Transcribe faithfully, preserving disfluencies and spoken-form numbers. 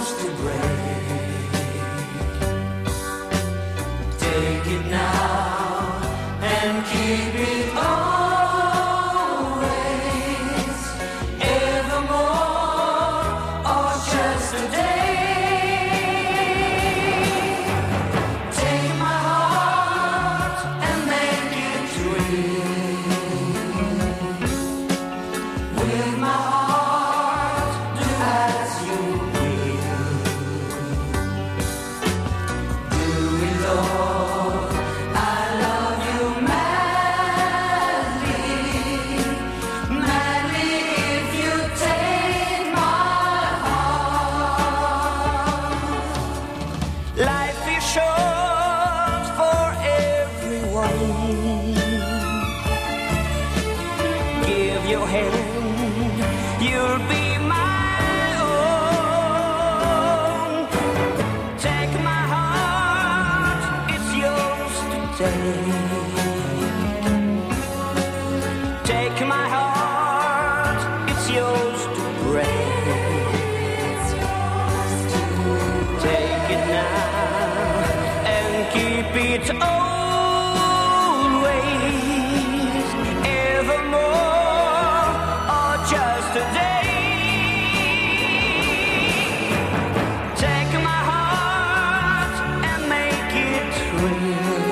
to break. Take it now and keep it always, evermore, or just a day. Take my heart and make it dream. With my heart, do as you will. Do it, Lord, I love you madly, madly if you take my heart. Life is short for everyone. Give your hand, you'll be my own. Take my heart, it's yours to take. Take my heart, it's yours to break. Take it now and keep it always, evermore, or just a day. Take my heart and make it real.